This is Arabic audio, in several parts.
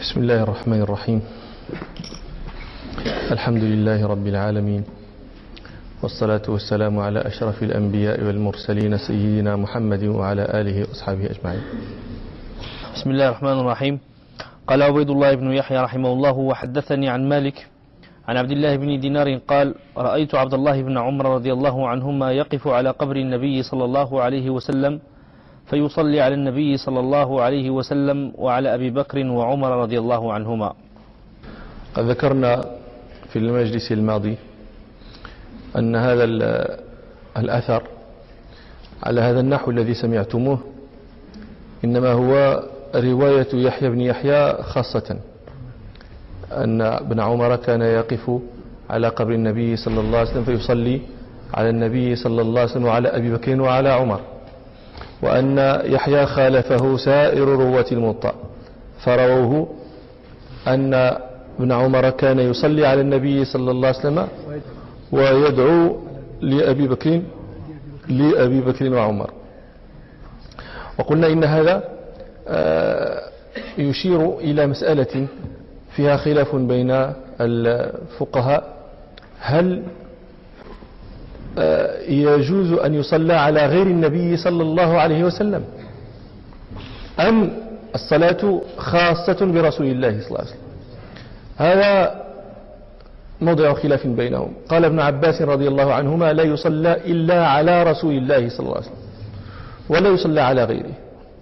بسم الله الرحمن الرحيم. الحمد لله رب العالمين، والصلاة والسلام على أشرف الأنبياء والمرسلين سيدنا محمد وعلى آله وأصحابه أجمعين. بسم الله الرحمن الرحيم. قال عبيد الله بن يحيى رحمه الله: وحدثني عن مالك عن عبد الله بن دينار قال: رأيت عبد الله بن عمر رضي الله عنهما يقف على قبر النبي صلى الله عليه وسلم فيصلي على النبي صلى الله عليه وسلم وعلى أبي بكر وعمر رضي الله عنهما. قد ذكرنا في المجلس الماضي أن هذا الأثر على هذا النحو الذي سمعتموه إنما هو رواية يحيى بن يحيى خاصة، أن ابن عمر كان يقف على قبر النبي صلى الله عليه وسلم فيصلي على النبي صلى الله عليه وسلم وعلى أبي بكر وعلى عمر، وأن يحيى خالفه سائر رواة الموطأ فرووه أن ابن عمر كان يصلي على النبي صلى الله عليه وسلم ويدعو لأبي بكر وعمر. وقلنا إن هذا يشير إلى مسألة فيها خلاف بين الفقهاء: هل يجوز أن يصلى على غير النبي صلى الله عليه وسلم، أم الصلاة خاصة برسول الله صلى الله عليه وسلم؟ هذا موضع خلاف بينهم. قال ابن عباس رضي الله عنهما: لا يصلى إلا على رسول الله صلى الله عليه وسلم ولا يصلى على غيره.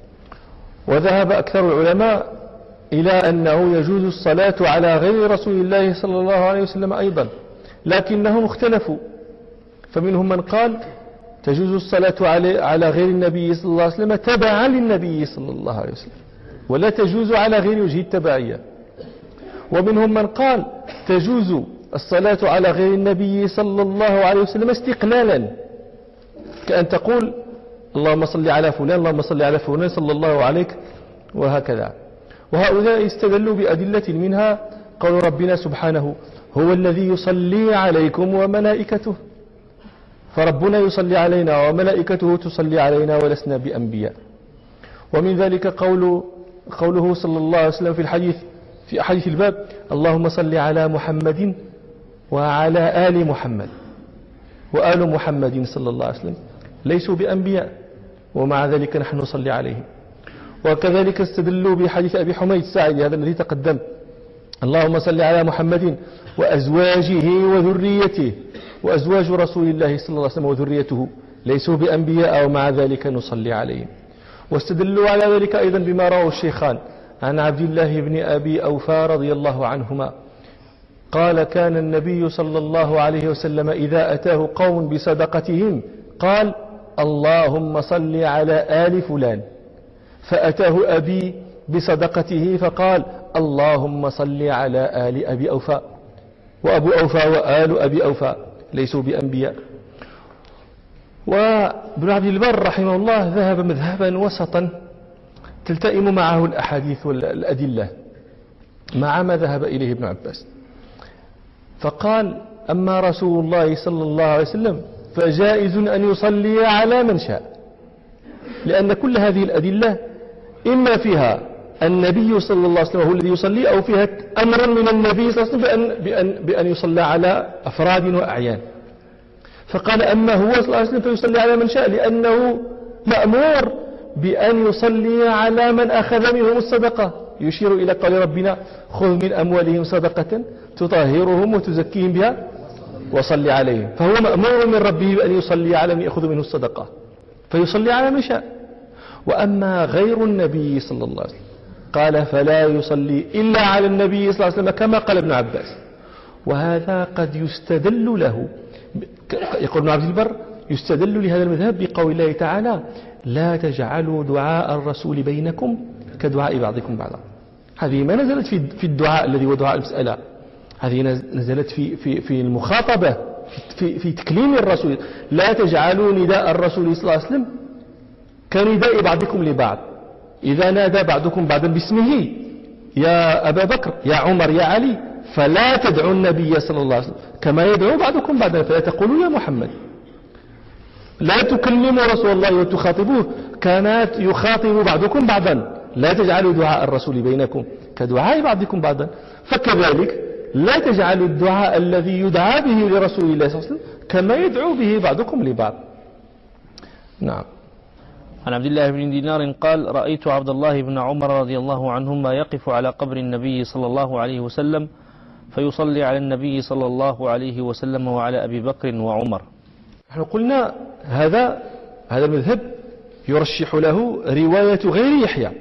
وذهب أكثر العلماء إلى أنه يجوز الصلاة على غير رسول الله صلى الله عليه وسلم أيضا، لكنهم اختلفوا، فمنهم من قال تجوز الصلاة على غير النبي صلى الله عليه وسلم تبعا للنبي صلى الله عليه وسلم، ولا تجوز على غير وجه التبعية. ومنهم من قال تجوز الصلاة على غير النبي صلى الله عليه وسلم استقلالا، كأن تقول اللهم صل على فلان، اللهم صل على فلان صلى الله عليك، وهكذا. وهؤلاء استدلوا بأدلة منها قول ربنا سبحانه: هو الذي يصلي عليكم وملائكته، فربنا يصلي علينا وملائكته تصلي علينا ولسنا بأنبياء. ومن ذلك قوله صلى الله عليه وسلم في أحاديث الباب: اللهم صل على محمد وعلى آل محمد. وآل محمد صلى الله عليه وسلم ليسوا بأنبياء، ومع ذلك نحن نصلي عليهم. وكذلك استدلوا بحديث أبي حميد الساعدي هذا الذي تقدم: اللهم صل على محمد وأزواجه وذريته، وأزواج رسول الله صلى الله عليه وسلم وذريته ليسوا بأنبياء ومع ذلك نصلي عليهم. واستدلوا على ذلك أيضا بما رواه الشيخان عن عبد الله بن أبي أوفى رضي الله عنهما قال: كان النبي صلى الله عليه وسلم إذا أتاه قوم بصدقتهم قال: اللهم صل على آل فلان، فأتاه أبي بصدقته فقال: اللهم صل على آل أبي أوفى. وأبو أوفى وآل أبي أوفى ليسوا بأنبياء. وابن عبد البر رحمه الله ذهب مذهبا وسطا تلتئم معه الأحاديث والأدلة مع ما ذهب إليه ابن عباس، فقال: أما رسول الله صلى الله عليه وسلم فجائز أن يصلي على من شاء، لأن كل هذه الأدلة إما فيها النبي صلى الله عليه وسلم هو الذي يصلي، أو فيها أمر من النبي صلى الله عليه وسلم بأن يصلى على أفراد وأعيان. فقال: أما هو صلى الله عليه وسلم فيصلي على من شاء، لأنه مأمور بأن يصلي على من أخذ منهم الصدقة، يشير إلى قول ربنا: خذ من أموالهم صدقة تطهرهم وتزكيهم بها وصلي عليهم. فهو مأمور من ربه بأن يصلي على من يأخذ منه الصدقة، فيصلي على من شاء. وأما غير النبي صلى الله عليه وسلم قال: فلا يصلي إلا على النبي صلى الله عليه وسلم، كما قال ابن عباس. وهذا قد يستدل له، يقول ابن عبد البر: يستدل لهذا المذهب بقول الله تعالى: لا تجعلوا دعاء الرسول بينكم كدعاء بعضكم بعضا. هذه ما نزلت في الدعاء الذي هو دعاء المسألة، هذه نزلت في المخاطبة، في تكليم الرسول. لا تجعلوا نداء الرسول صلى الله عليه وسلم كنداء بعضكم لبعض، إذا نادى بعضكم بعضا باسمه: يا أبا بكر، يا عمر، يا علي، فلا تدعوا النبي صلى الله عليه وسلم كما يدعو بعضكم بعضا، فلا تقولوا يا محمد. لا تكلموا رسول الله وتخاطبوه كانت يخاطب بعضكم بعضا، لا تجعلوا دعاء الرسول بينكم كدعاء بعضكم بعضا، فكذلك لا تجعلوا الدعاء الذي يدعى به لرسول الله صلى الله عليه وسلم كما يدعو به بعضكم لبعض. نعم. عن عبد الله بن دينار قال: رأيت عبد الله بن عمر رضي الله عنهما يقف على قبر النبي صلى الله عليه وسلم فيصلي على النبي صلى الله عليه وسلم وعلى أبي بكر وعمر. نحن قلنا هذا المذهب يرشح له رواية غير يحيى،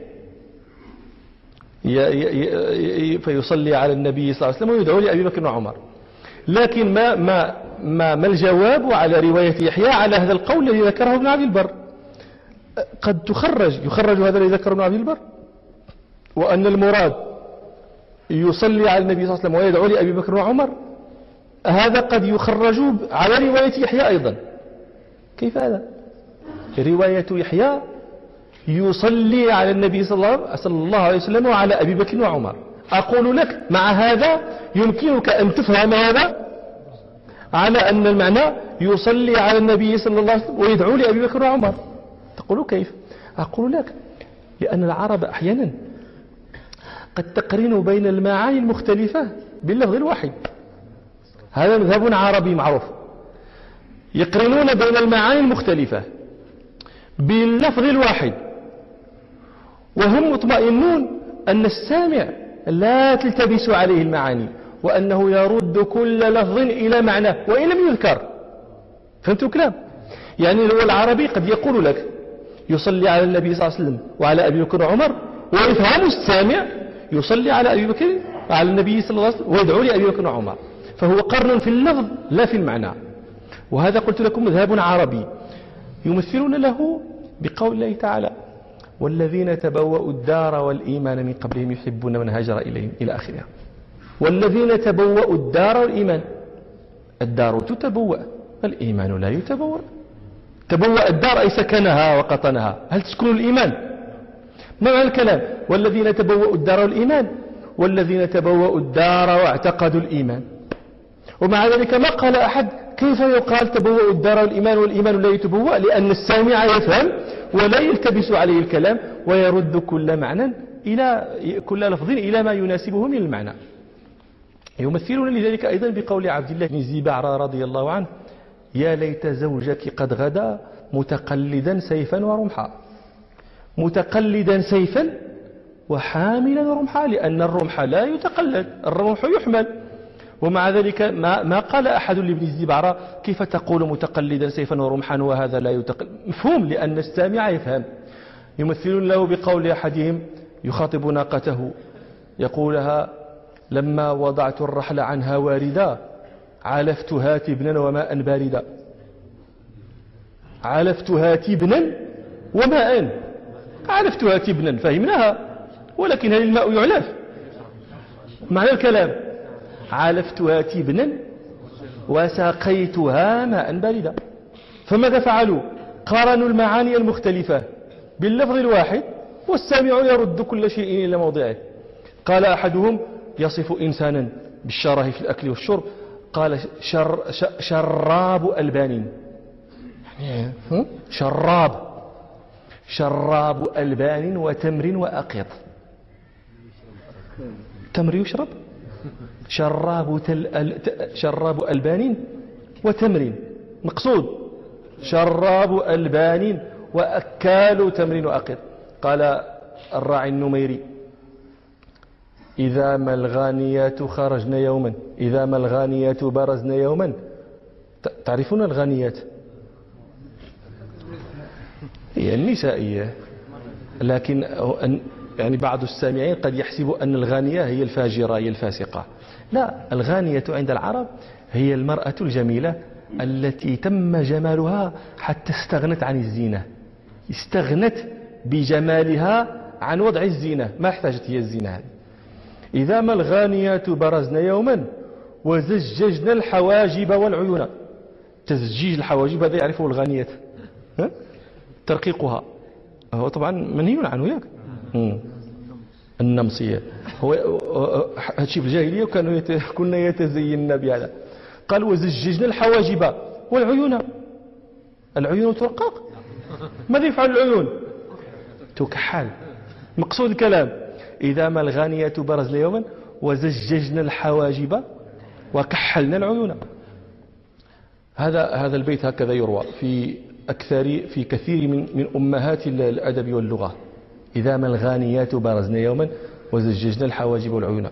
فيصلي على النبي صلى الله عليه وسلم ويدعو لأبي بكر وعمر. لكن ما الجواب على رواية يحيى على هذا القول الذي ذكره ابن عبد البر؟ قد يخرج هذا الذي ذكره ابن عبد البر، وأن المراد يصلي على النبي صلى الله عليه وسلم ويدعو لأبي بكر وعمر، هذا قد يخرج على رواية يحيى أيضا. كيف هذا؟ رواية يحيى يصلي على النبي صلى الله عليه وسلم وعلى أبي بكر وعمر. أقول لك مع هذا يمكنك أن تفهم هذا على أن المعنى يصلي على النبي صلى الله عليه وسلم ويدعو لأبي بكر وعمر. تقول كيف؟ أقول لك لأن العرب أحيانا قد تقرن بين المعاني المختلفة باللفظ الواحد. هذا مذهب عربي معروف، يقرنون بين المعاني المختلفة باللفظ الواحد، وهم مطمئنون أن السامع لا تلتبس عليه المعاني، وأنه يرد كل لفظ إلى معناه وإن لم يذكر. فهمتوا الكلام؟ يعني هو العربي قد يقول لك يصلي على النبي صلى الله عليه وسلم وعلى أبي بكر وعمر، ويفهم السامع يصلي على أبي بكر وعلى النبي صلى الله عليه وسلم ويدعو لأبي بكر وعمر، فهو قرن في اللفظ لا في المعنى. وهذا قلت لكم مذهب عربي يمثلون له بقول الله تعالى: والذين تبوأوا الدار والإيمان من قبلهم يحبون من هاجر إليهم إلى آخرها. والذين تبوأوا الدار والإيمان، الدار تتبوأ، الإيمان لا يتبوأ. تبوأ الدار أي سكنها وقطنها، هل تسكن الإيمان؟ ما معنى الكلام؟ والذين تبوأوا الدار والإيمان، والذين تبوأوا الدار واعتقدوا الإيمان. ومع ذلك ما قال أحد كيف يقال تبوأ الدار والإيمان والإيمان لا يتبوأ، لأن السامع يفهم ولا يلتبس عليه الكلام ويرد كل لفظ إلى ما يناسبه من المعنى. يمثلون لذلك أيضا بقول عبد الله بن زبعرة رضي الله عنه: يا ليت زوجك قد غدا متقلدا سيفا ورمحا. متقلدا سيفا وحاملا رمحا، لأن الرمح لا يتقلد، الرمح يحمل. ومع ذلك ما قال أحد لابن الزبعرة كيف تقول متقلدا سيفا ورمحا وهذا لا يتقلد، مفهوم لأن السامع يفهم. يمثلون له بقول أحدهم يخاطب ناقته يقولها: لما وضعت الرحل عنها واردا علفتها تبنا وماء باردا. علفتها تبنا وماء، علفتها تبنا فهمناها، ولكن هل الماء يعلف؟ معنى الكلام علفتها تبنا وسقيتها ماء باردا. فماذا فعلوا؟ قارنوا المعاني المختلفة باللفظ الواحد، والسامع يرد كل شيء إلى موضعه. قال أحدهم يصف إنسانا بالشره في الأكل والشرب، قال شراب ألبان، يعني شراب ألبان وتمر وأقيط. تمر يشرب؟ شراب ألبان وتمر، مقصود شراب ألبان وأكال تمر وأقيط. قال الراعي النميري: إذا ما الغانيات خرجن يوما، إذا ما الغانيات برزن يوما. تعرفون الغانيات؟ هي النسائية، لكن يعني بعض السامعين قد يحسب أن الغانية هي الفاجرة، هي الفاسقة. لا، الغانية عند العرب هي المرأة الجميلة التي تم جمالها حتى استغنت عن الزينة، استغنت بجمالها عن وضع الزينة، ما احتاجت هي الزينة هذه. إذا ما الغانيات برزن يوما وزججنا الحواجب والعيون. تزجيج الحواجب هذا يعرفه الغانيات، ترقيقها هو طبعا منهي عنه، ياك النمصية هو هادشي في الجاهلية، كنا يتزينن بهذا. قال وزججنا الحواجب والعيون. العيون ترقق، ماذا يفعل العيون؟ تكحل. مقصود الكلام إذا ما الغانيات برزن يوما وزججنا الحواجب وكحلنا العيون. هذا البيت هكذا يروى في كثير من أمهات الأدب واللغة. إذا ما الغانيات برزن يوما وزججنا الحواجب والعيون.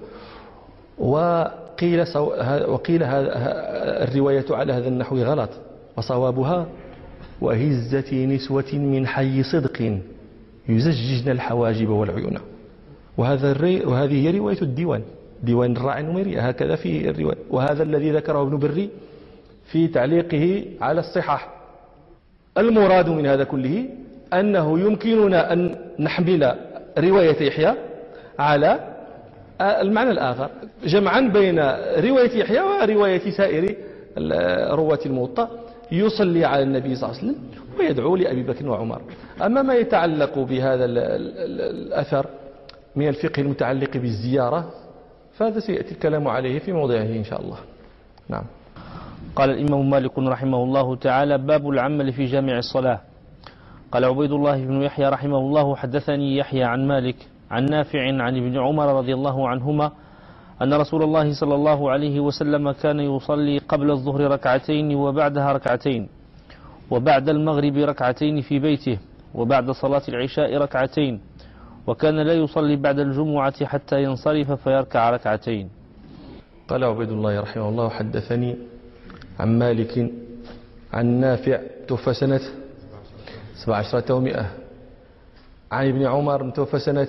وقيل الرواية على هذا النحو غلط، وصوابها وهزة نسوة من حي صدق يزججن الحواجب والعيون. وهذه هي رواية ديوان الراعي النميري هكذا في الرواية. وهذا الذي ذكره ابن بري في تعليقه على الصحاح. المراد من هذا كله أنه يمكننا أن نحمل رواية يحيى على المعنى الآخر، جمعا بين رواية يحيى ورواية سائر رواة الموطأ، يصلي على النبي صلى الله عليه وسلم ويدعو لأبي بكر وعمر. أما ما يتعلق بهذا الأثر من الفقه المتعلق بالزيارة فهذا سيأتي الكلام عليه في موضعه إن شاء الله. نعم. قال الإمام مالك رحمه الله تعالى: باب العمل في جامع الصلاة. قال عبيد الله بن يحيى رحمه الله: حدثني يحيى عن مالك عن نافع عن ابن عمر رضي الله عنهما أن رسول الله صلى الله عليه وسلم كان يصلي قبل الظهر ركعتين وبعدها ركعتين، وبعد المغرب ركعتين في بيته، وبعد صلاة العشاء ركعتين، وكان لا يصلي بعد الجمعة حتى ينصرف فيركع ركعتين. قال عبيد الله رحمه الله: حدثني عن مالك عن نافع توفى سنة 17 و100، عن ابن عمر توفى سنة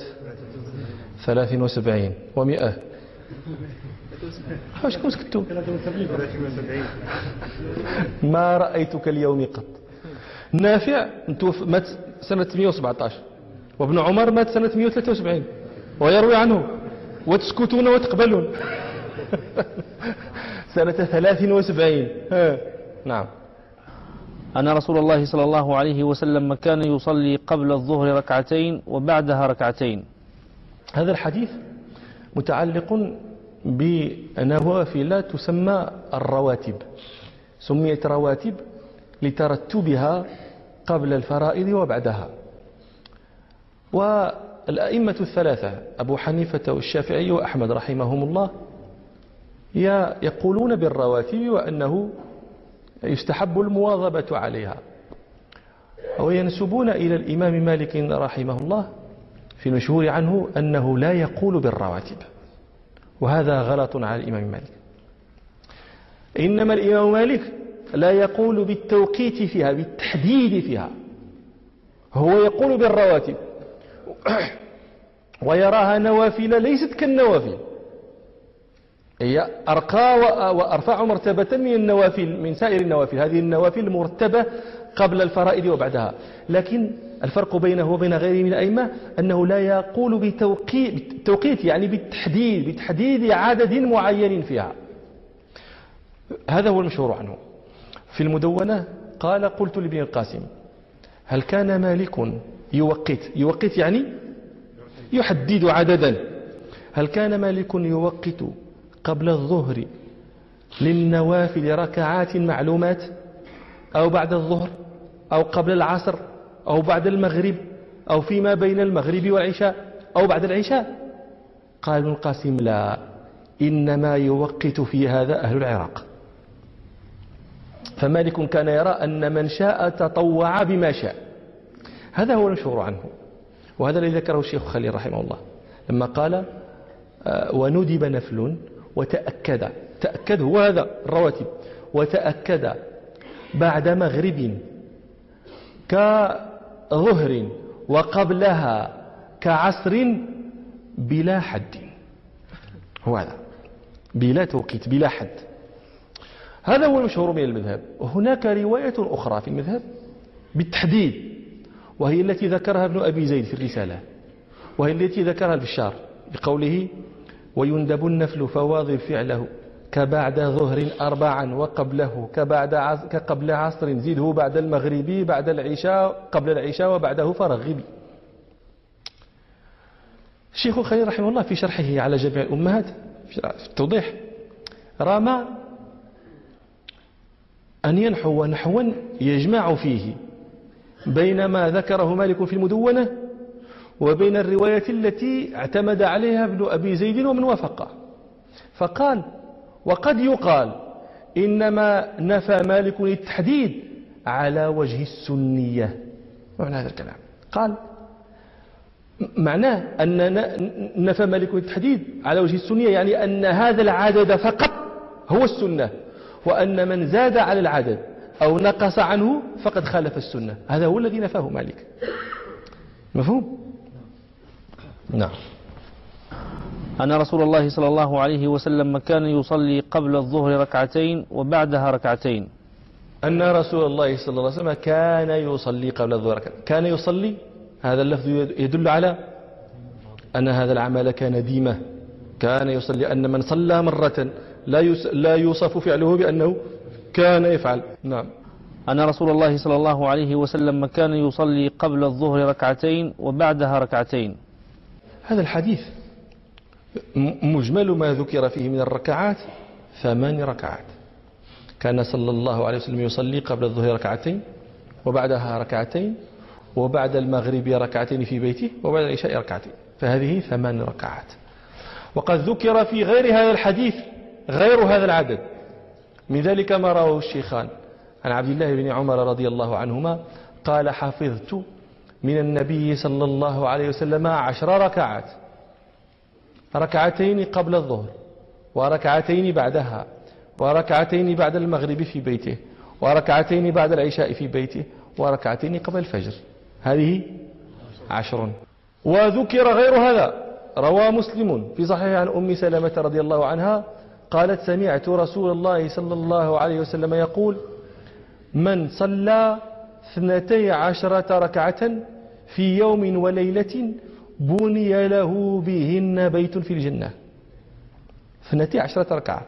73 و100. واش كنت سكتوا؟ ما رأيتك اليوم قط. نافع مات سنة 117، وابن عمر مات سنة 173 ويروي عنه، وتسكتون وتقبلون. سنة 73. نعم. أن رسول الله صلى الله عليه وسلم كان يصلي قبل الظهر ركعتين وبعدها ركعتين. هذا الحديث متعلق بنوافل تسمى الرواتب، سميت رواتب لترتبها قبل الفرائض وبعدها. والأئمة الثلاثة أبو حنيفة والشافعي وأحمد رحمهم الله يقولون بالرواتب وأنه يستحب المواظبة عليها، وينسبون إلى الإمام مالك رحمه الله في المشهور عنه أنه لا يقول بالرواتب، وهذا غلط على الإمام مالك. إنما الإمام مالك لا يقول بالتوقيت فيها، بالتحديد فيها، هو يقول بالرواتب ويراها نوافل ليست كالنوافل، هي أرقى وأرفع مرتبة من النوافل، من سائر النوافل. هذه النوافل المرتبة قبل الفرائض وبعدها، لكن الفرق بينه وبين غيره من الأئمة أنه لا يقول بالتوقيت، يعني بتحديد عدد معين فيها. هذا هو المشهور عنه. في المدونة قال: قلت لابن القاسم: هل كان مالك يوقت يعني يحدد عددا، هل كان مالك يوقت قبل الظهر للنوافل ركعات معلومات، أو بعد الظهر، أو قبل العصر، أو بعد المغرب، أو فيما بين المغرب والعشاء، أو بعد العشاء؟ قال ابن القاسم: لا، إنما يوقت في هذا أهل العراق. فمالك كان يرى أن من شاء تطوع بما شاء. هذا هو المشهور عنه، وهذا الذي ذكره الشيخ خليل رحمه الله لما قال: وندب نفل تأكد هو هذا الرواتب، وتأكد بعد مغرب كظهر وقبلها كعصر بلا حد. هو هذا بلا توقيت بلا حد. هذا هو المشهور من المذهب. وهناك رواية أخرى في المذهب بالتحديد، وهي التي ذكرها ابن أبي زيد في الرسالة، وهي التي ذكرها البشار بقوله: ويندب النفل فواظب فعله كبعد ظهر 4 وقبله كقبل عصر زده بعد المغرب بعد العشاء قبل العشاء وبعده فرغب. الشيخ خليل رحمه الله في شرحه على جميع الأمهات في التوضيح رام أن ينحو نحوا يجمع فيه بين ما ذكره مالك في المدونة وبين الرواية التي اعتمد عليها ابن أبي زيد ومن وافقه. فقال: وقد يقال إنما نفى مالك التحديد على وجه السنية. معنى هذا الكلام قال معناه أن نفى مالك التحديد على وجه السنية، يعني أن هذا العدد فقط هو السنة، وأن من زاد على العدد أو نقص عنه فقد خالف السنة. هذا هو الذي نفاه مالك. مفهوم؟ نعم. أن رسول الله صلى الله عليه وسلم كان يصلي قبل الظهر ركعتين وبعدها ركعتين. أن رسول الله صلى الله عليه وسلم كان يصلي قبل الظهر ركعتين. كان يصلي، هذا اللفظ يدل على أن هذا العمل كان ديمة. كان يصلي، أن من صلى مرة لا يوصف فعله بأنه كان يفعل. نعم. أن رسول الله صلى الله عليه وسلم كان يصلي قبل الظهر ركعتين وبعدها ركعتين. هذا الحديث مجمل ما ذكر فيه من الركعات 8 ركعات. كان صلى الله عليه وسلم يصلي قبل الظهر ركعتين وبعدها ركعتين وبعد المغرب ركعتين في بيته وبعد العشاء ركعتين، فهذه 8 ركعات. وقد ذكر في غير هذا الحديث غير هذا العدد، من ذلك ما رواه الشيخان عن عبد الله بن عمر رضي الله عنهما قال: حفظت من النبي صلى الله عليه وسلم 10 ركعات، ركعتين قبل الظهر وركعتين بعدها وركعتين بعد المغرب في بيته وركعتين بعد العشاء في بيته وركعتين قبل الفجر. هذه 10. وذكر غير هذا، روى مسلم في صحيح عن أم سلمة رضي الله عنها قالت: سمعت رسول الله صلى الله عليه وسلم يقول: من صلى 12 ركعة في يوم وليلة بني له بهن بيت في الجنة. 12 ركعة.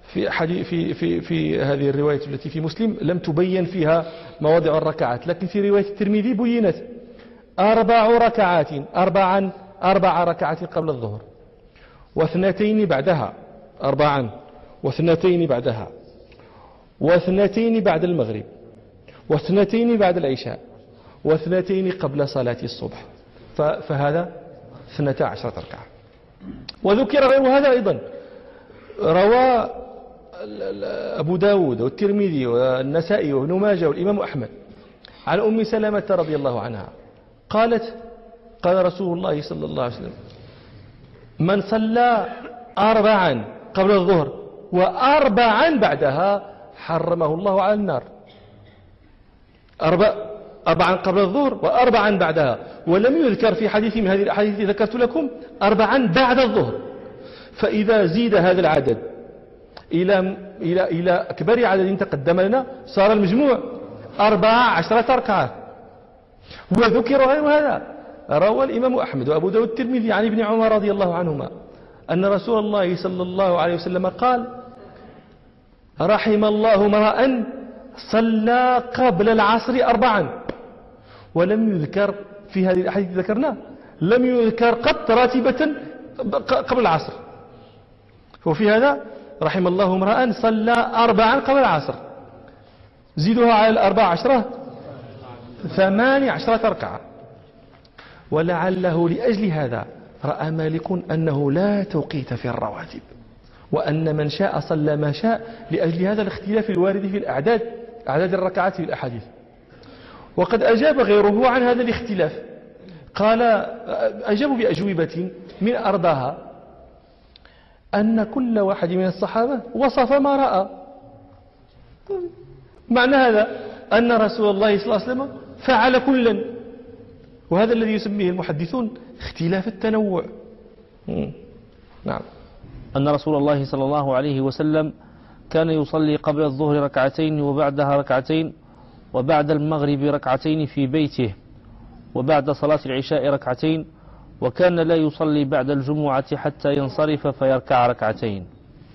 في هذه الرواية التي في مسلم لم تبين فيها مواضع الركعات، لكن في رواية الترمذي بينت 4 ركعات، 4 ركعات قبل الظهر واثنتين بعدها، 4 واثنتين بعدها واثنتين بعد المغرب واثنتين بعد العشاء واثنتين قبل صلاة الصبح، فهذا 12 ركعة. وذكر غير هذا أيضا، روى أبو داود والترمذي والنسائي وابن ماجه والإمام أحمد عن أم سلمة رضي الله عنها قالت: قال رسول الله صلى الله عليه وسلم: من صلى 4 قبل الظهر و4 بعدها حرمه الله على النار. 4 قبل الظهر و4 بعدها، ولم يذكر في حديث من هذه الأحاديث التي ذكرت لكم 4 بعد الظهر. فإذا زيد هذا العدد إلى أكبر عدد تقدم لنا صار المجموع 14 ركعة. وذكر غير هذا، روى الإمام أحمد وأبو داود الترمذي عن ابن عمر رضي الله عنهما أن رسول الله صلى الله عليه وسلم قال: رحم الله امرأ صلى قبل العصر 4. ولم يذكر في هذه الأحاديث ذكرنا، لم يذكر قط راتبة قبل العصر. وفي هذا رحم الله امرأ صلى 4 قبل العصر، زيدها على 14 18 ركعة. ولعله لأجل هذا رأى مالك أنه لا توقيت في الرواتب، وأن من شاء صلى ما شاء، لأجل هذا الاختلاف الوارد في أعداد الركعات في الأحاديث. وقد أجاب غيره عن هذا الاختلاف، قال: أجابوا بأجوبة من أرضاها أن كل واحد من الصحابة وصف ما رأى. معنى هذا أن رسول الله صلى الله عليه وسلم فعل كلا، وهذا الذي يسميه المحدثون اختلاف التنوع. نعم. أن رسول الله صلى الله عليه وسلم كان يصلي قبل الظهر ركعتين وبعدها ركعتين وبعد المغرب ركعتين في بيته وبعد صلاة العشاء ركعتين، وكان لا يصلي بعد الجمعة حتى ينصرف فيركع ركعتين.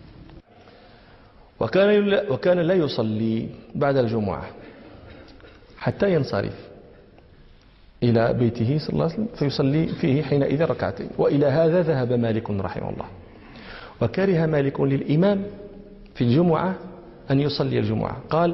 وكان لا يصلي بعد الجمعة حتى ينصرف إلى بيته صلى الله عليه وسلم فيصلي فيه حينئذ ركعتين. وإلى هذا ذهب مالك رحمه الله. وكره مالك للإمام في الجمعة أن يصلي الجمعة، قال: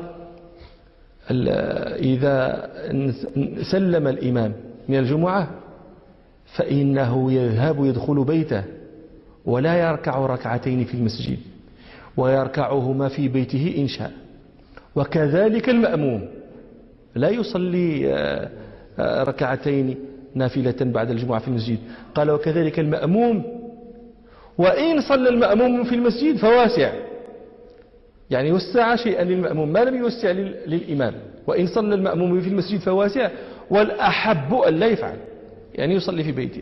إذا سلم الإمام من الجمعة فإنه يذهب يدخل بيته ولا يركع ركعتين في المسجد، ويركعهما في بيته إن شاء. وكذلك المأموم لا يصلي ركعتين نافلة بعد الجمعة في المسجد. قال وكذلك المأموم، وإن صلى المأموم في المسجد فواسع، يعني وسع شيئا للمأموم ما لم يوسع للإمام. وإن صلى المأموم في المسجد فواسع، والأحب أن لا يفعل، يعني يصلي في بيته.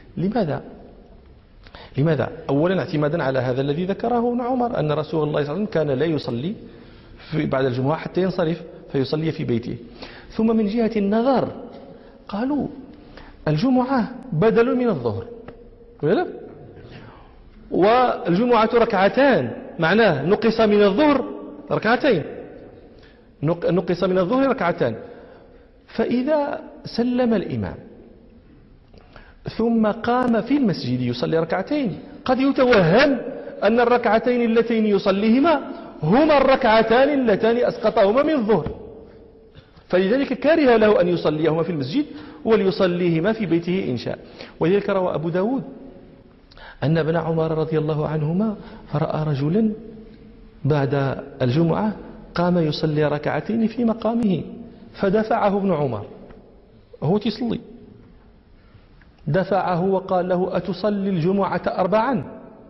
لماذا؟ أولا اعتمادا على هذا الذي ذكره ابن عمر، أن رسول الله صلى الله عليه وسلم كان لا يصلي بعد الجمعة حتى ينصرف فيصلي في بيته. ثم من جهة النظر قالوا الجمعة بدل من الظهر، والجمعة ركعتان، معناه نقص من الظهر ركعتين، نقص من الظهر ركعتان. فإذا سلم الإمام ثم قام في المسجد يصلي ركعتين، قد يتوهم أن الركعتين اللتين يصليهما هما الركعتان اللتان أسقطهما من الظهر، فلذلك كره له أن يصليهما في المسجد وليصليهما في بيته إن شاء. ولذلك روى أبو داود أن ابن عمر رضي الله عنهما رأى رجلا بعد الجمعة قام يصلي ركعتين في مقامه، فدفعه ابن عمر، هو تصلي، دفعه وقال له أتصلي الجمعة 4؟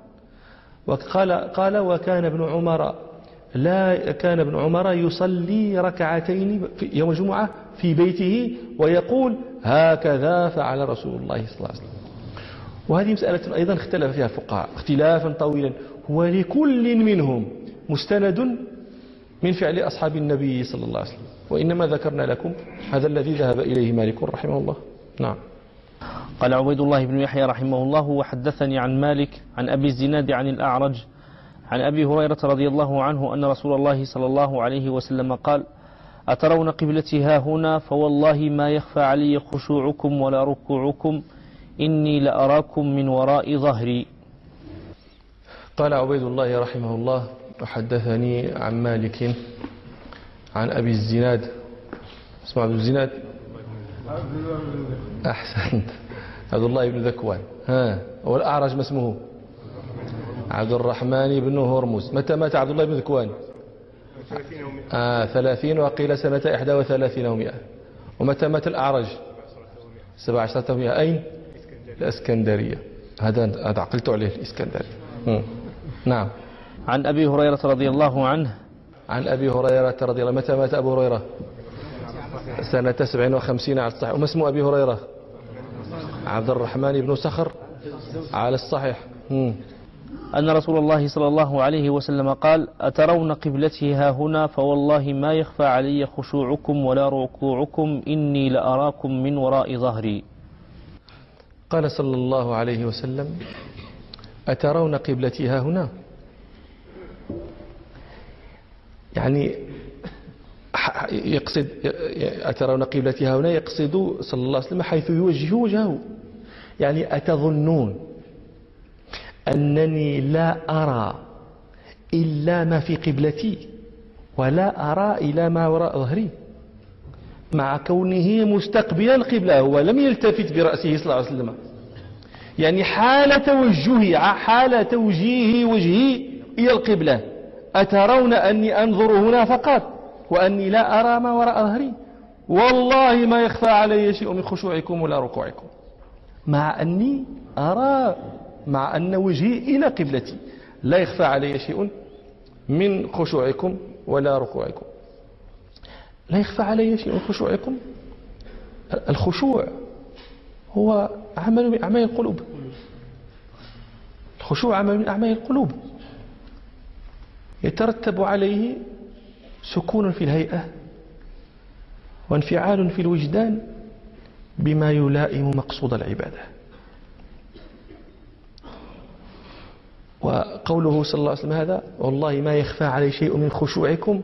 قال وكان ابن عمر يصلي ركعتين في يوم الجمعة في بيته ويقول هكذا فعل رسول الله صلى الله عليه وسلم. وهذه مسألة أيضا اختلف فيها الفقهاء اختلافا طويلا، ولكل منهم مستند من فعل أصحاب النبي صلى الله عليه وسلم، وإنما ذكرنا لكم هذا الذي ذهب إليه مالك رحمه الله. نعم. قال عبيد الله بن يحيى رحمه الله وحدثني عن مالك عن أبي الزناد عن الأعرج عن أبي هريرة رضي الله عنه أن رسول الله صلى الله عليه وسلم قال أترون قبلتي ها هنا فوالله ما يخفى علي خشوعكم ولا ركوعكم إني لأراكم من وراء ظهري. قال عبيد الله رحمه الله وحدثني عن مالك عن أبي الزناد. اسمه عبد الزناد؟ أحسنت، عبد الله بن ذكوان. والأعرج ما اسمه؟ عبد الرحمن بن هرمز. متى مات عبد الله بن ذكوان؟ 30 وقيل سنة 31 و100. ومتى مات الأعرج؟ 17 و100. أين؟ الإسكندرية. هذا عقلت عليه الإسكندرية. نعم. عن أبي هريرة رضي الله عنه. عن أبي هريرة رضي الله. متى مات أبو هريرة؟ سنة 57 على الصحيح. وما اسم أبي هريرة؟ عبد الرحمن بن صخر على الصحيح. أن رسول الله صلى الله عليه وسلم قال أترون قبلتي ها هنا فوالله ما يخفى علي خشوعكم ولا ركوعكم إني لأراكم من وراء ظهري. قال صلى الله عليه وسلم أترون قبلتي ها هنا، يعني يقصد أترون قبلتي ها هنا، يقصد صلى الله عليه وسلم حيث يوجه وجهه، يعني أتظنون أنني لا أرى إلا ما في قبلتي ولا أرى إلى ما وراء ظهري، مع كونه مستقبلا القبلة، هو لم يلتفت برأسه صلى الله عليه وسلم، يعني حال توجيه وجهي إلى القبلة. أترون أني أنظر هنا فقط وأني لا أرى ما وراء ظهري، والله ما يخفى علي شيء من خشوعكم ولا ركوعكم، مع أني أرى، مع أن وجهي إلى قبلتي لا يخفى علي شيء من خشوعكم ولا ركوعكم. لا يخفى علي شيء من خشوعكم. الخشوع هو عمل من أعمال القلوب. الخشوع عمل من أعمال القلوب يترتب عليه سكون في الهيئة وانفعال في الوجدان بما يلائم مقصود العبادة. وقوله صلى الله عليه وسلم هذا والله ما يخفى علي شيء من خشوعكم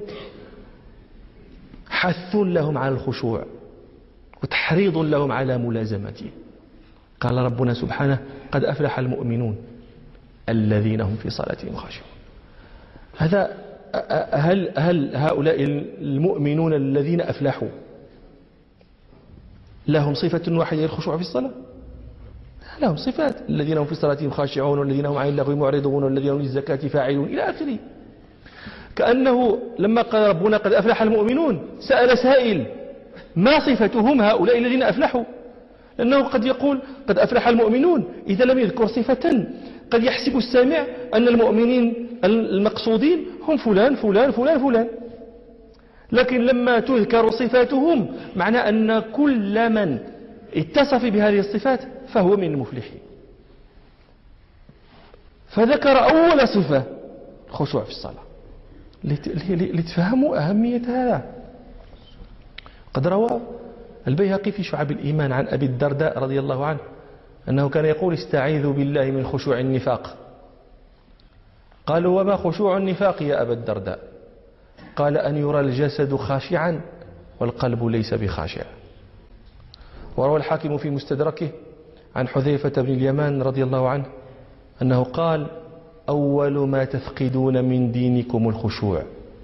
حث لهم على الخشوع وتحريض لهم على ملازمته. قال ربنا سبحانه قد أفلح المؤمنون الذين هم في صلاتهم خاشعون. هذا هل هؤلاء المؤمنون الذين أفلحوا لهم صفة واحدة الخشوع في الصلاة؟ لهم صفات: الذين هم في صلاتهم خاشعون، والذين هم عن اللغو معرضون، والذين هم للزكاة فاعلون، إلى آخره. كأنه لما قال ربنا قد أفلح المؤمنون سأل سائل: ما صفتهم هؤلاء الذين أفلحوا؟ لأنه قد يقول قد أفلح المؤمنون إذا لم يذكر صفة قد يحسب السامع أن المؤمنين المقصودين هم فلان فلان فلان فلان، لكن لما تذكر صفاتهم معنى أن كل من اتصف بهذه الصفات فهو من المفلحين. فذكر أول صفة الخشوع في الصلاة لتفهموا أهمية هذا. قد روى البيهقي في شعب الإيمان عن أبي الدرداء رضي الله عنه أنه كان يقول: استعيذوا بالله من خشوع النفاق. قالوا: وما خشوع النفاق يا أبا الدرداء؟ قال: أن يرى الجسد خاشعا والقلب ليس بخاشع. وروى الحاكم في مستدركه عن حذيفة بن اليمان رضي الله عنه أنه قال: أول ما تفقدون من دينكم الخشوع.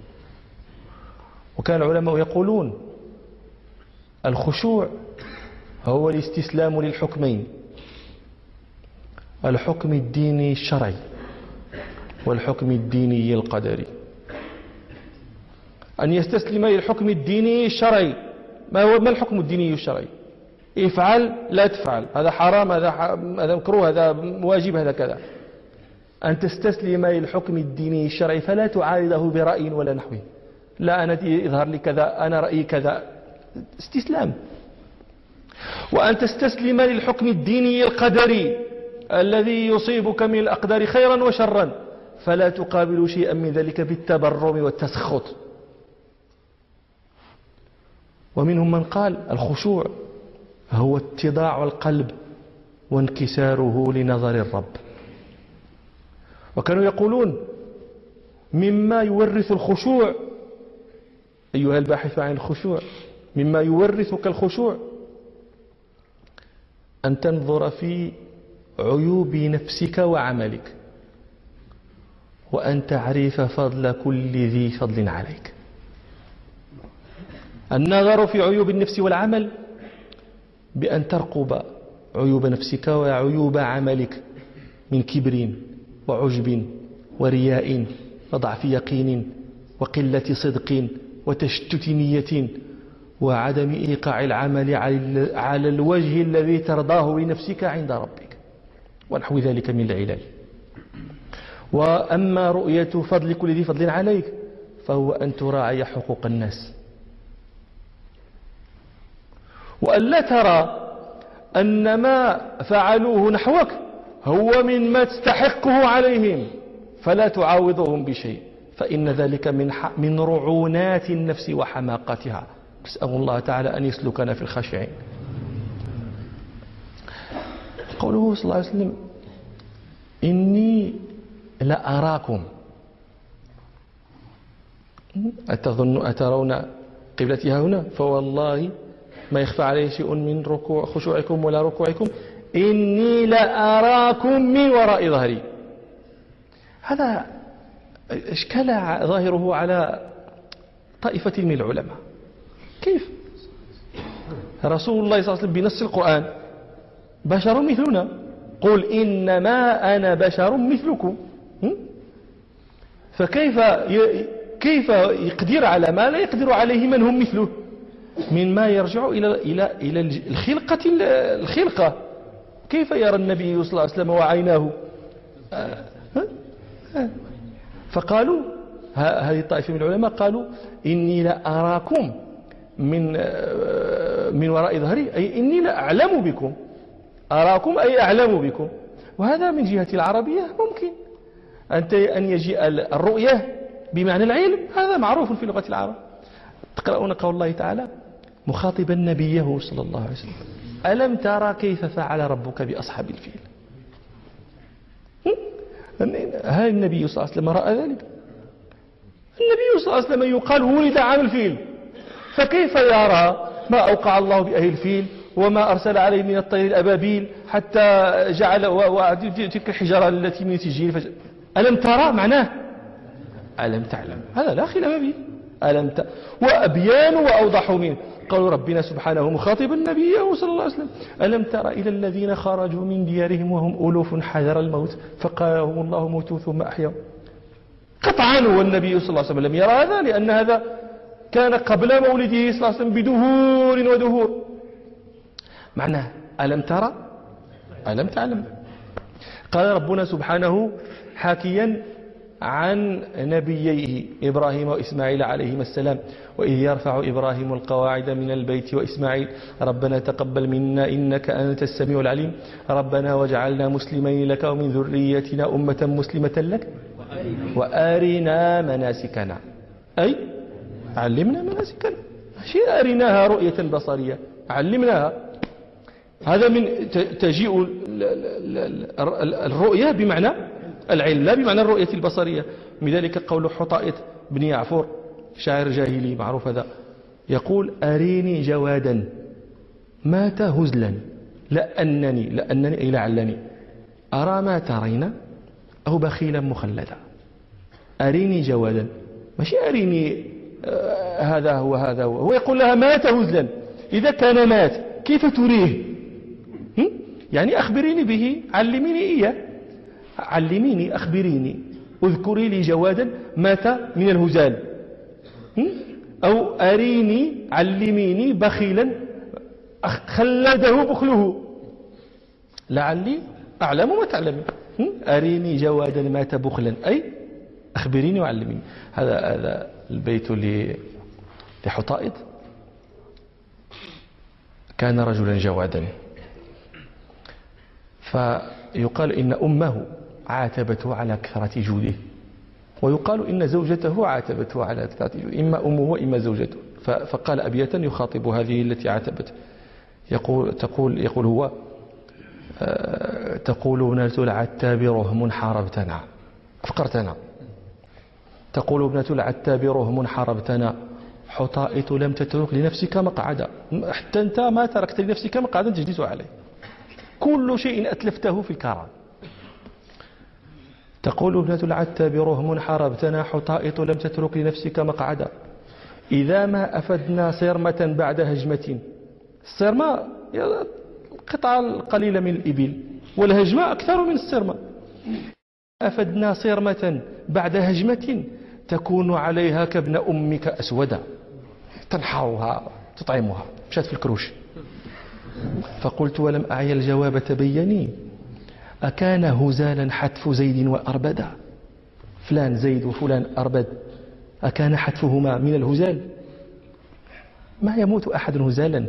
وكان العلماء يقولون: الخشوع هو الاستسلام للحكمين: الحكم الديني الشرعي والحكم الديني القدري. أن يستسلم للحكم الديني الشرعي. ما الحكم الديني الشرعي؟ افعل لا تفعل، هذا حرام، هذا مكروه، هذا واجب، هذا كذا. أن تستسلم للحكم الديني الشرعي فلا تعارضه برأي ولا نحوه. لا أنا يظهر لي كذا، أنا رأيي كذا، استسلام. وأن تستسلم للحكم الديني القدري الذي يصيبك من الأقدار خيرا وشرا فلا تقابل شيئا من ذلك بالتبرم والتسخط. ومنهم من قال: الخشوع هو اتضاع القلب وانكساره لنظر الرب. وكانوا يقولون: مما يورث الخشوع أيها الباحث عن الخشوع، مما يورثك الخشوع أن تنظر في عيوب نفسك وعملك، وأن تعرف فضل كل ذي فضل عليك. النظر في عيوب النفس والعمل بأن ترقب عيوب نفسك وعيوب عملك من كبر وعجب ورياء وضعف يقين وقلة صدق وتشتت نية وعدم إيقاع العمل على الوجه الذي ترضاه لنفسك عند ربك ونحو ذلك من العلل. وأما رؤية فضل كل ذي فضل عليك فهو أن تراعي حقوق الناس، وأن لا ترى أن ما فعلوه نحوك هو مما تستحقه عليهم فلا تعاوضهم بشيء، فإن ذلك من رعونات النفس وحماقتها. نسأل الله تعالى أن يسلكنا في الخاشعين. قوله صلى الله عليه وسلم: إني لأراكم، أترون قبلتي هنا؟ فوالله ما يخفى عليه شيء من ركوع خشوعكم ولا ركوعكم، إني لأراكم من وراء ظهري. هذا اشكال ظاهره على طائفة من العلماء. كيف رسول الله صلى الله عليه وسلم بنص القرآن بشر مثلنا، قل إنما أنا بشر مثلكم، فكيف يقدر على ما لا يقدر عليه من هم مثله مما يرجع إلى الخلقة. كيف يرى النبي صلى الله عليه وسلم وعيناه؟ فقالوا هذه الطائفة من العلماء قالوا: إني لا أراكم من وراء ظهري، أي إني لا أعلم بكم. أراكم أي أعلم بكم. وهذا من جهة العربية ممكن أن يجيء الرؤية بمعنى العلم، هذا معروف في لغة العرب. تقرؤون قول الله تعالى مخاطبا نبيه صلى الله عليه وسلم: ألم ترى كيف فعل ربك بأصحاب الفيل؟ هل النبي صلى الله عليه وسلم رأى ذلك؟ النبي صلى الله عليه وسلم يقال ولد عام الفيل، فكيف يرى ما أوقع الله بأهل الفيل وما أرسل عليه من الطير الأبابيل حتى جعل تلك الحجارة التي من سجيل ألم ترى معناه ألم تعلم، هذا لا خلاف فيه. وأبيان وأوضح منه. قالوا ربنا سبحانه مخاطبا نبيه صلى الله عليه وسلم: ألم تر إلى الذين خرجوا من ديارهم وهم ألوف حذر الموت فقالهم الله موتوا ثم أحيوا. قطعا هو النبي صلى الله عليه وسلم لم يرى هذا، لأن هذا كان قبل مولده صلى الله عليه وسلم بدهور ودهور. معناه ألم ترى ألم تعلم. قال ربنا سبحانه حاكيا عن نبييه إبراهيم وإسماعيل عليهما السلام: وإذ يرفع إبراهيم القواعد من البيت وإسماعيل ربنا تقبل منا إنك أنت السميع العليم ربنا واجعلنا مسلمين لك ومن ذريتنا أمة مسلمة لك وأرنا مناسكنا، أي علمنا مناسكنا، شيء أرناها رؤية بصرية، علمناها. هذا من تجيء الرؤية بمعنى العلم لا بمعنى الرؤية البصرية. من ذلك قول حطائط بن يعفور شاعر جاهلي معروف هذا، يقول: أريني جوادا مات هزلا لأنني أي لعلني أرى ما ترين أو بخيلا مخلدا. أريني جوادا، ماشي أريني هذا هو يقول لها مات هزلا. إذا كان مات كيف تريه؟ يعني أخبريني به، علميني إياه، علميني أخبريني اذكري لي جوادا مات من الهزال، أو أريني علميني بخيلا خلده بخله لعلي أعلم ما تعلمين. أريني جوادا مات بخلا، أي أخبريني وعلميني. هذا البيت لحطائط. كان رجلا جوادا، فيقال إن أمه عاتبته على كثرة جوده، ويقال إن زوجته عاتبته على كثرة جوده، إما أمه وإما زوجته. فقال أبية يخاطب هذه التي عاتبته، يقول هو: تقول ابنة العتاب رهم حاربتنا أفقرتنا، تقول ابنة العتاب رهم حاربتنا حطائط لم تترك لنفسك مقعدا، حتى أنت ما تركت لنفسك مقعدا تجلس عليه، كل شيء أتلفته في الكرام. تقول ابنة العتاب رهم حاربتنا حطائط لم تترك لنفسك مقعدا إذا ما أفدنا صرمة بعد هجمة. الصرمة قطعة قليلة من الإبل، والهجمة أكثر من الصرمة. أفدنا صرمة بعد هجمة تكون عليها كابن أمك أسودا، تنحرها تطعمها، مشات في الكروش. فقلت ولم أعي الجواب تبيني أكان هزالا حتف زيد وأربدا، فلان زيد وفلان أربد أكان حتفهما من الهزال؟ ما يموت أحد هزالا.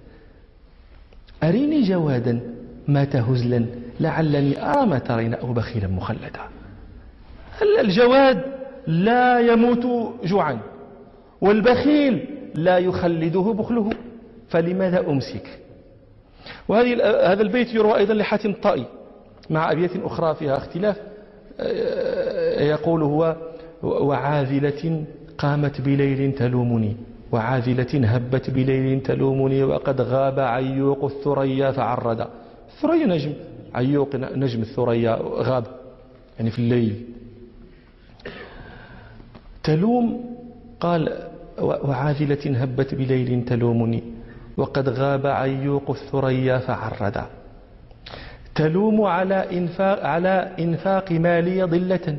أريني جوادا مات هزلا لعلني أرى ما ترين أو بخيلا مخلدا. الجواد لا يموت جوعا، والبخيل لا يخلده بخله، فلماذا أمسك؟ هذا البيت يروى أيضا لحاتم الطائي مع أبيات أخرى فيها اختلاف. يقول هو: وعاذلة قامت بليل تلومني، وعاذلة هبت بليل تلومني وقد غاب عيوق الثريا فعردا. الثريا نجم، عيوق نجم، الثريا غاب يعني في الليل. تلوم، قال: وعاذلة هبت بليل تلومني وقد غاب عيوق الثريا فعردا. تلوم على إنفاق مالي ضلة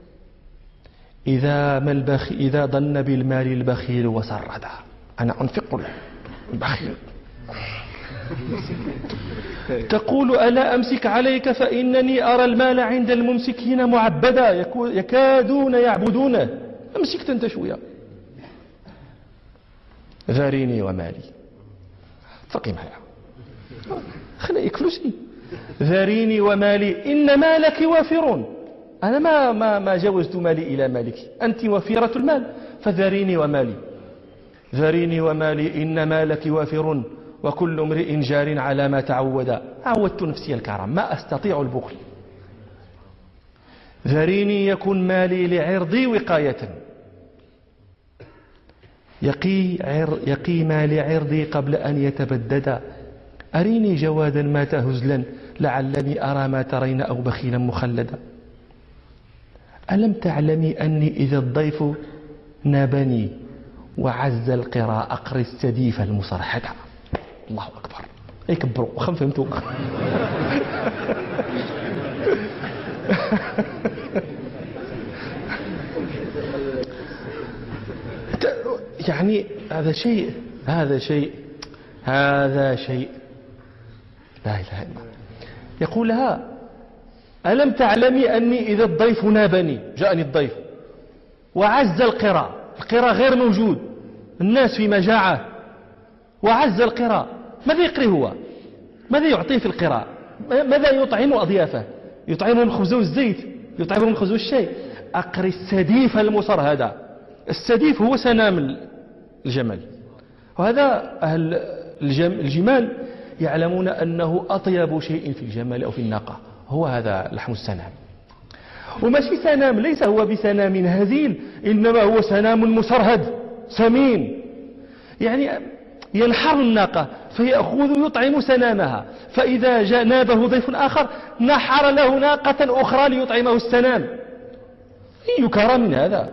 إذا ضن بالمال البخيل وسردا. أنا أنفق البخيل. تقول: ألا أمسك عليك فإنني أرى المال عند الممسكين معبدا يكادون يعبدونه. أمسكت أنت شوية. ذاريني ومالي، فقي معي خليك فلوسي. ذاريني ومالي إن مالك وافر، أنا ما جوزت مالي إلى مالك، أنت وفيرة المال، فذاريني ومالي. ذاريني ومالي إن مالك وافر وكل امرئ جار على ما تعود. عودت نفسي الكرم، ما أستطيع البخل. ذاريني يكن مالي لعرضي وقاية، يقي مالي عرضي قبل أن يتبدد. أريني جوادا مات هزلا لعلني أرى ما ترين أو بخيلا مخلدا. ألم تعلمي أني إذا الضيف نابني وعز القراء أقر السديف المصرحدة. الله أكبر. يكبروا وخم فهمتوا. يعني هذا شيء لا إله إلا الله. يقول لها ألم تعلمي أني إذا الضيف نابني، جاءني الضيف وعز القراء غير موجود، الناس في مجاعة، وعز القراء، ماذا يقري هو؟ ماذا يعطيه في القراء؟ ماذا يطعم أضيافه؟ يطعمهم الخبز والزيت، يطعمهم الخبز والشاي. أقري السديف المصرهدة. السديف هو سنام الجمل، وهذا أهل الجمال يعلمون أنه أطيب شيء في الجمل أو في الناقة هو هذا لحم السنام. وماشي سنام، ليس هو بسنام هزيل، إنما هو سنام مسرهد سمين، يعني ينحر الناقة فيأخذ يطعم سنامها، فإذا جاء نابه ضيف آخر نحر له ناقة أخرى ليطعمه السنام. أي كرم من هذا؟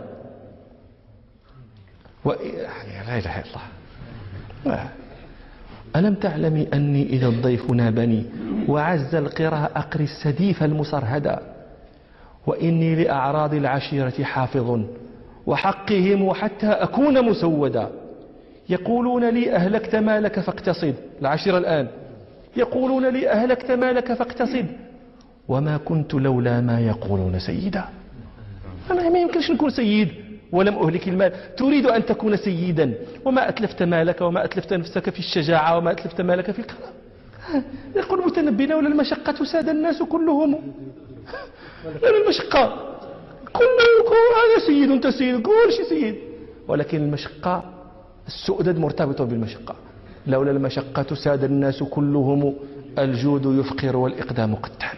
لا إله إلا الله. ألم تعلمي أني إذا الضيف نابني وعز القراء أقري السديف المصرهدة، وإني لأعراض العشيرة حافظ وحقهم حتى أكون مسودا. يقولون لي أهلكت مالك فاقتصد، العشيرة الآن يقولون لي أهلكت مالك فاقتصد، وما كنت لولا ما يقولون سيدا. أنا ما يمكنش نكون سيد ولم أهلك المال. تريد أن تكون سيدا وما أتلفت مالك وما أتلفت نفسك في الشجاعة وما أتلفت مالك في الكرم. يقول المتنبي لولا المشقة ساد الناس كلهم. لولا المشقة كل هذا سيد، أنت سيد، كل شيء سيد، ولكن المشقة السؤدد مرتبط بالمشقة. لولا المشقة ساد الناس كلهم، الجود يفقر والإقدام قتال.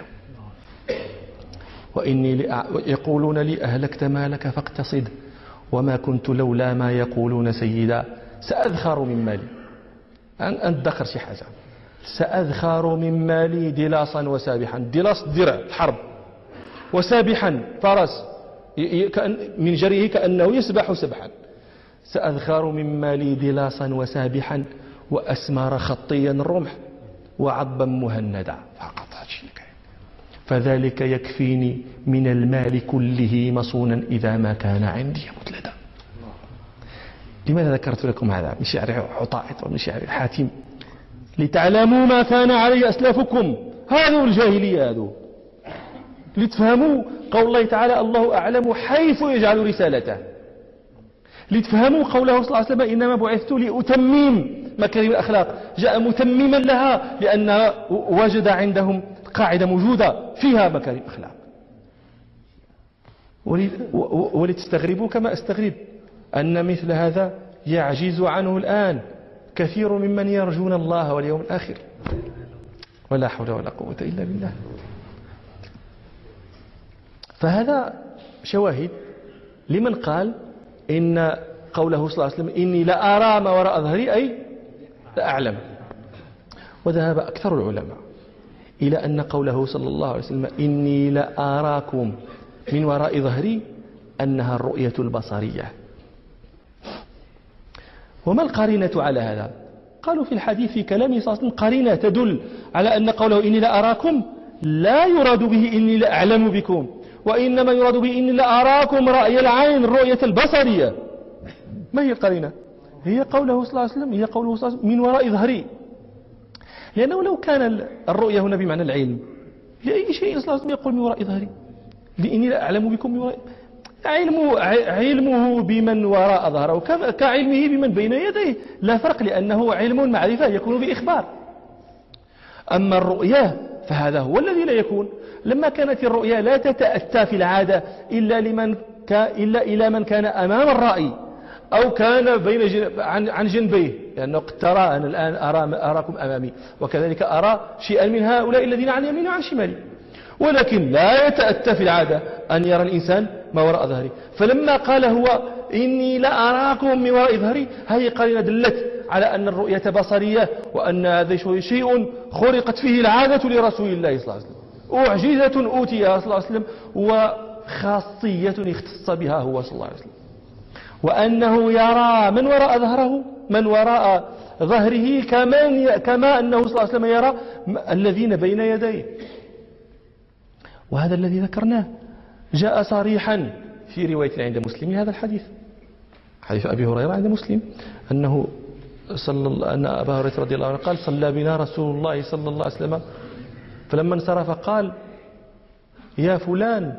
يقولون لي أهلكت مالك فاقتصد، وما كنت لولا ما يقولون سيدا. سأذخر من مالي، أندخر شي حاجة، سأذخر من مالي دلاسا وسابحا. دلاس درع الحرب، وسابحا فرس من جريه كأنه يسبح سبحا. سأذخر من مالي دلاسا وسابحا، وأسمار خطيا الرمح، وعضبا مهندا. فقط فذلك يكفيني من المال كله مصونا إذا ما كان عندي متلدا. لماذا ذكرت لكم هذا من شعر حطائط ومن شعر حاتم؟ لتعلموا ما كان عليه أسلافكم، هذا الجاهلية، هذا لتفهموا قول الله تعالى الله أعلم حيث يجعل رسالته، لتفهموا قوله صلى الله عليه وسلم إنما بعثت لأتمم مكارم الأخلاق. جاء متمما لها لأن وجد عندهم قاعدة موجودة فيها مكارم الأخلاق. ولتستغربوا كما أستغرب أن مثل هذا يعجز عنه الآن كثير ممن يرجون الله واليوم الآخر. ولا حول ولا قوة إلا بالله. فهذا شواهد لمن قال إن قوله صلى الله عليه وسلم إني لا أرى ما وراء ظهري أي لا أعلم. وذهب أكثر العلماء إلى أن قوله صلى الله عليه وسلم إني لا أراكم من وراء ظهري أنها الرؤية البصرية. وما القرينة على هذا؟ قالوا في الحديث في كلامه صلى الله عليه وسلم قرينة تدل على أن قوله إني لا أراكم لا يراد به إني لا أعلم بكم، وإنما يراد به إني لا أراكم رأي العين، الرؤية البصرية. ما هي القرينة؟ هي قوله صلى الله عليه وسلم، هي قوله صلى الله عليه وسلم من وراء ظهري. لأنه لو كان الرؤية هنا بمعنى العلم لأي شيء صلى الله عليه وسلم يقول من وراء ظهري، لإني لا أعلم بكم من وراء. علمه بمن وراء ظهره كعلمه بمن بين يديه، لا فرق، لأنه علم معرفة يكون بإخبار. أما الرؤية فهذا هو الذي لا يكون. لما كانت الرؤيا لا تتأتى في العادة إلا إلى من كان أمام الرأي أو كان عن جنبيه، لأنه قد ترى أنا الآن أراكم أمامي، وكذلك أرى شيئا من هؤلاء الذين عن يميني وعن شمالي، ولكن لا يتأتى في العادة أن يرى الإنسان ما وراء ظهري. فلما قال هو إني لا أراكم من وراء ظهري، هذه قرينة دلت على أن الرؤية بصرية، وأن هذا شيء خرقت فيه العادة لرسول الله صلى الله عليه وسلم، أعجزة أوتيها صلى الله عليه وسلم، وخاصية اختص بها هو صلى الله عليه وسلم. وأنه يرى من وراء ظهره، من وراء ظهره كما أنه صلى الله عليه وسلم يرى الذين بين يديه. وهذا الذي ذكرناه جاء صريحا في رواية عند مسلم هذا الحديث، حديث أبي هريرة عند مسلم، أن أبا هريرة رضي الله عنه قال: صلى بنا رسول الله صلى الله عليه وسلم، فلما انصرف قال: يا فلان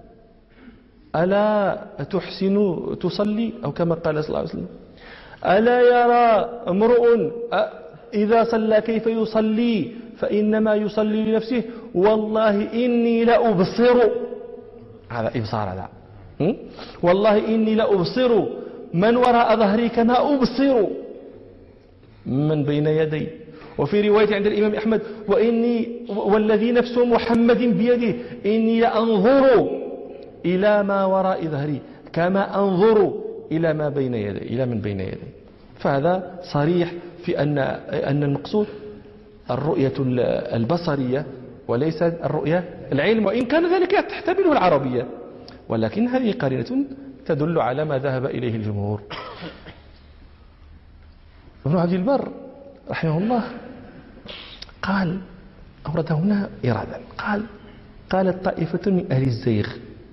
ألا تحسن تصلي، أو كما قال صلى الله عليه وسلم: ألا يرى امرؤ إذا صلى كيف يصلي فإنما يصلي لنفسه، والله إني لأبصر، هذا إبصار هذا، والله إني لأبصر من وراء ظهري كما أبصر من بين يدي. وفي رواية عند الإمام أحمد: والذي نفس محمد بيده إني لأنظر إلى ما وراء ظهري كما أنظر إلى ما بين يدي، إلى من بين يدي. فهذا صريح في أن المقصود الرؤية البصرية وليس الرؤية العلم، وإن كان ذلك تحتمله العربية، ولكن هذه قرينة تدل على ما ذهب إليه الجمهور. ابن عبد البر رحمه الله قال، أورد هنا إرادا، قالت طائفة من أهل الزيغ: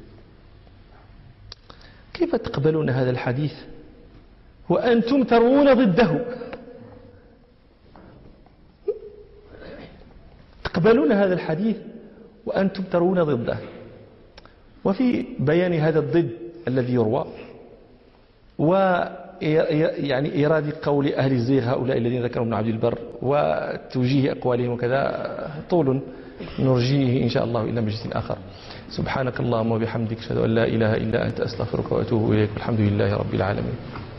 كيف تقبلون هذا الحديث وأنتم ترون ضده؟ تقبلون هذا الحديث وأنتم ترون ضده. وفي بيان هذا الضد الذي يروى، ويعني إيراد قول أهل الزيغ هؤلاء الذين ذكرهم ابن عبد البر وتوجيه أقوالهم وكذا طول، نرجيه إن شاء الله إلى مجلس آخر. سبحانك اللهم وبحمدك، أشهد أن لا إله إلا أنت، أستغفرك وأتوب إليك، والحمد لله رب العالمين.